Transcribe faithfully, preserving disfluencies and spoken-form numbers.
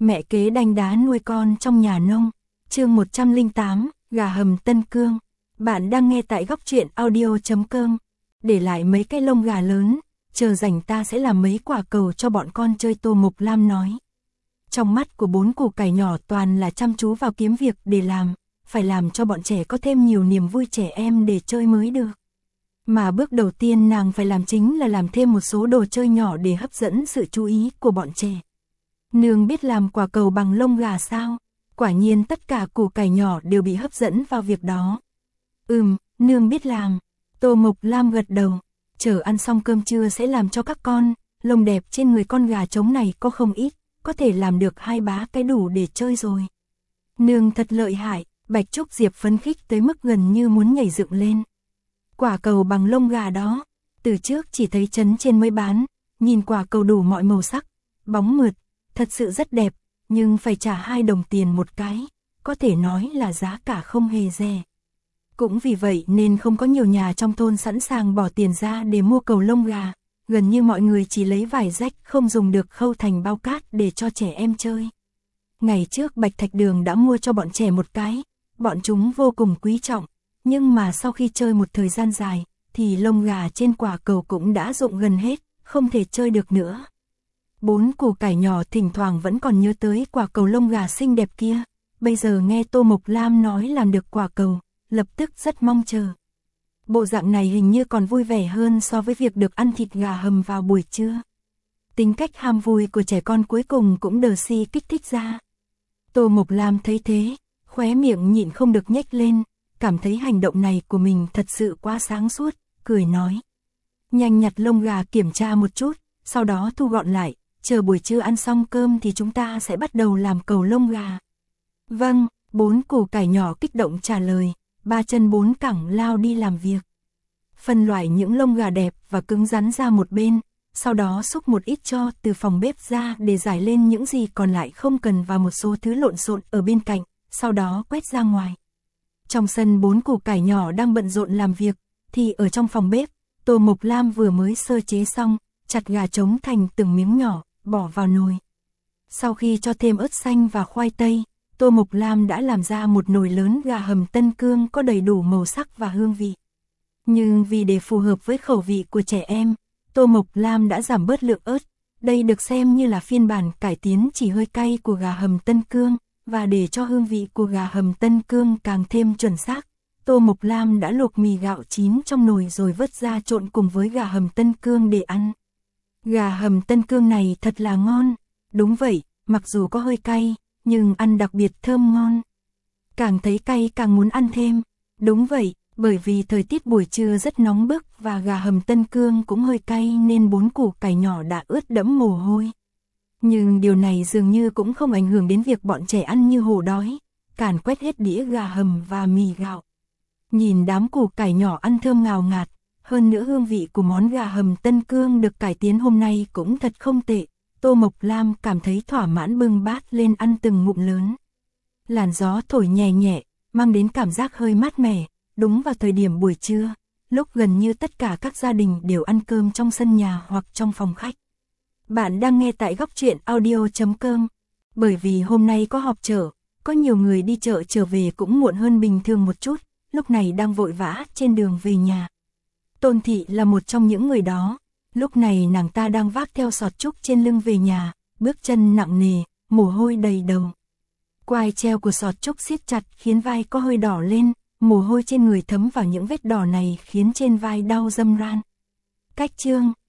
Mẹ kế đanh đá nuôi con trong nhà nông. Chương một trăm lẻ tám, gà hầm Tân Cương. Bạn đang nghe tại góc truyện audio chấm com. Để lại mấy cái lông gà lớn, chờ rảnh ta sẽ làm mấy quả cầu cho bọn con chơi, Tô Mộc Lam nói. Trong mắt của bốn củ cải nhỏ toàn là chăm chú vào kiếm việc để làm, phải làm cho bọn trẻ có thêm nhiều niềm vui trẻ em để chơi mới được. Mà bước đầu tiên nàng phải làm chính là làm thêm một số đồ chơi nhỏ để hấp dẫn sự chú ý của bọn trẻ. Nương biết làm quả cầu bằng lông gà sao? Quả nhiên tất cả củ cải nhỏ đều bị hấp dẫn vào việc đó. Ừm, nương biết làm. Tô Mộc Lam gật đầu. Chờ ăn xong cơm trưa sẽ làm cho các con. Lông đẹp trên người con gà trống này có không ít, có thể làm được hai bá cái đủ để chơi rồi. Nương thật lợi hại. Bạch Trúc Diệp phấn khích tới mức gần như muốn nhảy dựng lên. Quả cầu bằng lông gà đó, từ trước chỉ thấy trấn trên mới bán, nhìn quả cầu đủ mọi màu sắc, bóng mượt, thật sự rất đẹp, nhưng phải trả hai đồng tiền một cái, có thể nói là giá cả không hề rẻ. Cũng vì vậy nên không có nhiều nhà trong thôn sẵn sàng bỏ tiền ra để mua cầu lông gà, gần như mọi người chỉ lấy vải rách không dùng được khâu thành bao cát để cho trẻ em chơi. Ngày trước Bạch Thạch Đường đã mua cho bọn trẻ một cái, bọn chúng vô cùng quý trọng, nhưng mà sau khi chơi một thời gian dài, thì lông gà trên quả cầu cũng đã rụng gần hết, không thể chơi được nữa. Bốn củ cải nhỏ thỉnh thoảng vẫn còn nhớ tới quả cầu lông gà xinh đẹp kia, bây giờ nghe Tô Mộc Lam nói làm được quả cầu, lập tức rất mong chờ. Bộ dạng này hình như còn vui vẻ hơn so với việc được ăn thịt gà hầm vào buổi trưa. Tính cách ham vui của trẻ con cuối cùng cũng đờ si kích thích ra. Tô Mộc Lam thấy thế, khóe miệng nhịn không được nhếch lên, cảm thấy hành động này của mình thật sự quá sáng suốt, cười nói. Nhanh nhặt lông gà kiểm tra một chút, sau đó thu gọn lại, chờ buổi trưa ăn xong cơm thì chúng ta sẽ bắt đầu làm cầu lông gà. Vâng, bốn củ cải nhỏ kích động trả lời, ba chân bốn cẳng lao đi làm việc. Phân loại những lông gà đẹp và cứng rắn ra một bên, sau đó xúc một ít tro từ phòng bếp ra để rải lên những gì còn lại không cần và một số thứ lộn xộn ở bên cạnh, sau đó quét ra ngoài. Trong sân bốn củ cải nhỏ đang bận rộn làm việc, thì ở trong phòng bếp, Tô Mộc Lam vừa mới sơ chế xong, chặt gà trống thành từng miếng nhỏ, bỏ vào nồi. Sau khi cho thêm ớt xanh và khoai tây, Tô Mộc Lam đã làm ra một nồi lớn gà hầm Tân Cương có đầy đủ màu sắc và hương vị. Nhưng vì để phù hợp với khẩu vị của trẻ em, Tô Mộc Lam đã giảm bớt lượng ớt, đây được xem như là phiên bản cải tiến chỉ hơi cay của gà hầm Tân Cương. Và để cho hương vị của gà hầm Tân Cương càng thêm chuẩn xác, Tô Mộc Lam đã luộc mì gạo chín trong nồi rồi vớt ra trộn cùng với gà hầm Tân Cương để ăn. Gà hầm Tân Cương này thật là ngon. Đúng vậy, mặc dù có hơi cay, nhưng ăn đặc biệt thơm ngon. Càng thấy cay càng muốn ăn thêm. Đúng vậy, bởi vì thời tiết buổi trưa rất nóng bức và gà hầm Tân Cương cũng hơi cay nên bốn củ cải nhỏ đã ướt đẫm mồ hôi. Nhưng điều này dường như cũng không ảnh hưởng đến việc bọn trẻ ăn như hổ đói, càn quét hết đĩa gà hầm và mì gạo. Nhìn đám củ cải nhỏ ăn thơm ngào ngạt, hơn nữa hương vị của món gà hầm Tân Cương được cải tiến hôm nay cũng thật không tệ, Tô Mộc Lam cảm thấy thỏa mãn bưng bát lên ăn từng ngụm lớn. Làn gió thổi nhẹ nhẹ, mang đến cảm giác hơi mát mẻ, đúng vào thời điểm buổi trưa, lúc gần như tất cả các gia đình đều ăn cơm trong sân nhà hoặc trong phòng khách. Bạn đang nghe tại góc truyện audio chấm com. Bởi vì hôm nay có họp chợ, có nhiều người đi chợ trở về cũng muộn hơn bình thường một chút, lúc này đang vội vã trên đường về nhà. Tôn Thị là một trong những người đó, lúc này nàng ta đang vác theo sọt trúc trên lưng về nhà, bước chân nặng nề, mồ hôi đầy đầu. Quai treo của sọt trúc siết chặt khiến vai có hơi đỏ lên, mồ hôi trên người thấm vào những vết đỏ này khiến trên vai đau râm ran. Cách chương